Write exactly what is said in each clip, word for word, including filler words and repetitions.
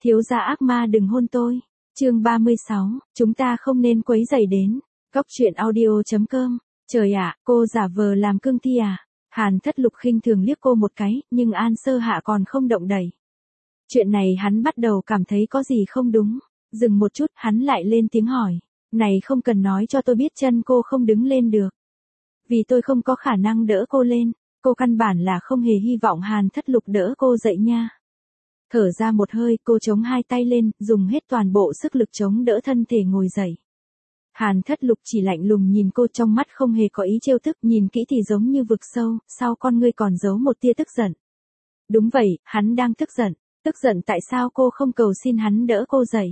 Thiếu gia ác ma đừng hôn tôi. Chương ba mươi sáu, chúng ta không nên quấy rầy đến. Cốc truyện audio chấm com. Trời ạ, cô giả vờ làm cương thi à? Hàn Thất Lục khinh thường liếc cô một cái, nhưng An Sơ Hạ còn không động đậy. Chuyện này hắn bắt đầu cảm thấy có gì không đúng. Dừng một chút, hắn lại lên tiếng hỏi. Này không cần nói cho tôi biết chân cô không đứng lên được. Vì tôi không có khả năng đỡ cô lên. Cô căn bản là không hề hy vọng Hàn Thất Lục đỡ cô dậy nha. Thở ra một hơi, cô chống hai tay lên, dùng hết toàn bộ sức lực chống đỡ thân thể ngồi dậy. Hàn Thất Lục chỉ lạnh lùng nhìn cô, trong mắt không hề có ý trêu tức, nhìn kỹ thì giống như vực sâu, sau con ngươi còn giấu một tia tức giận. Đúng vậy, hắn đang tức giận, tức giận tại sao cô không cầu xin hắn đỡ cô dậy.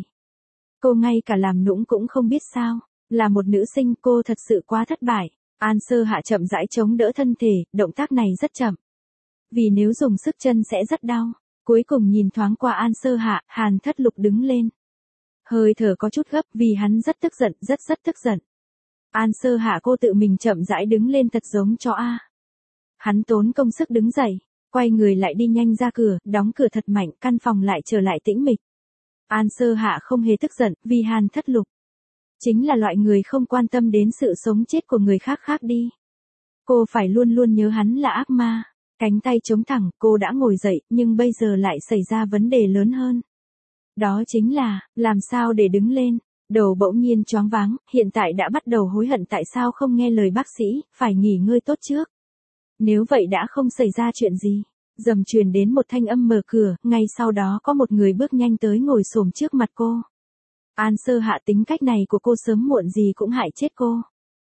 Cô ngay cả làm nũng cũng không biết sao, là một nữ sinh cô thật sự quá thất bại. An Sơ Hạ chậm rãi chống đỡ thân thể, động tác này rất chậm. Vì nếu dùng sức chân sẽ rất đau. Cuối cùng nhìn thoáng qua An Sơ Hạ, Hàn Thất Lục đứng lên. Hơi thở có chút gấp vì hắn rất tức giận, rất rất tức giận. An Sơ Hạ cô tự mình chậm rãi đứng lên thật giống chó A. Hắn tốn công sức đứng dậy, quay người lại đi nhanh ra cửa, đóng cửa thật mạnh, căn phòng lại trở lại tĩnh mịch. An Sơ Hạ không hề tức giận, vì Hàn Thất Lục chính là loại người không quan tâm đến sự sống chết của người khác khác đi. Cô phải luôn luôn nhớ hắn là ác ma. Cánh tay chống thẳng, cô đã ngồi dậy, nhưng bây giờ lại xảy ra vấn đề lớn hơn. Đó chính là, làm sao để đứng lên. Đầu bỗng nhiên choáng váng, hiện tại đã bắt đầu hối hận tại sao không nghe lời bác sĩ, phải nghỉ ngơi tốt trước. Nếu vậy đã không xảy ra chuyện gì. Dầm truyền đến một thanh âm mở cửa, ngay sau đó có một người bước nhanh tới ngồi xổm trước mặt cô. An Sơ Hạ tính cách này của cô sớm muộn gì cũng hại chết cô.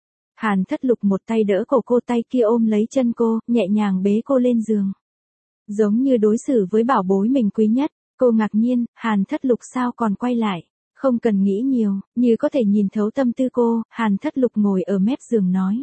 Hàn Thất Lục một tay đỡ cổ cô, tay kia ôm lấy chân cô, nhẹ nhàng bế cô lên giường. Giống như đối xử với bảo bối mình quý nhất, cô ngạc nhiên, Hàn Thất Lục sao còn quay lại. Không cần nghĩ nhiều, như có thể nhìn thấu tâm tư cô, Hàn Thất Lục ngồi ở mép giường nói.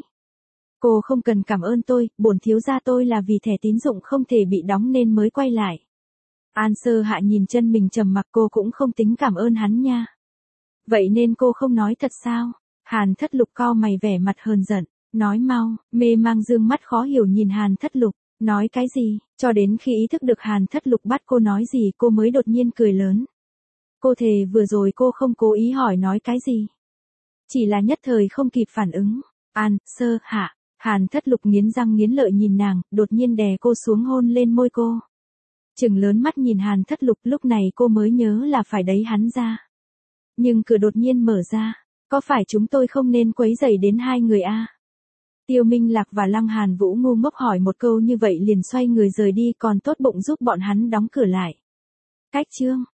Cô không cần cảm ơn tôi, bổn thiếu gia tôi là vì thẻ tín dụng không thể bị đóng nên mới quay lại. An Sơ Hạ nhìn chân mình trầm mặc, cô cũng không tính cảm ơn hắn nha. Vậy nên cô không nói thật sao? Hàn Thất Lục cau mày vẻ mặt hờn giận, nói mau, mê mang dương mắt khó hiểu nhìn Hàn Thất Lục, nói cái gì, cho đến khi ý thức được Hàn Thất Lục bắt cô nói gì cô mới đột nhiên cười lớn. Cô thề vừa rồi cô không cố ý hỏi nói cái gì. Chỉ là nhất thời không kịp phản ứng. An, Sơ, Hạ, Hàn Thất Lục nghiến răng nghiến lợi nhìn nàng, đột nhiên đè cô xuống hôn lên môi cô. Trừng lớn mắt nhìn Hàn Thất Lục, lúc này cô mới nhớ là phải đẩy hắn ra. Nhưng cửa đột nhiên mở ra. Có phải chúng tôi không nên quấy rầy đến hai người a? À? Tiêu Minh Lạc và Lăng Hàn Vũ ngu ngốc hỏi một câu như vậy liền xoay người rời đi, còn tốt bụng giúp bọn hắn đóng cửa lại. Cách chương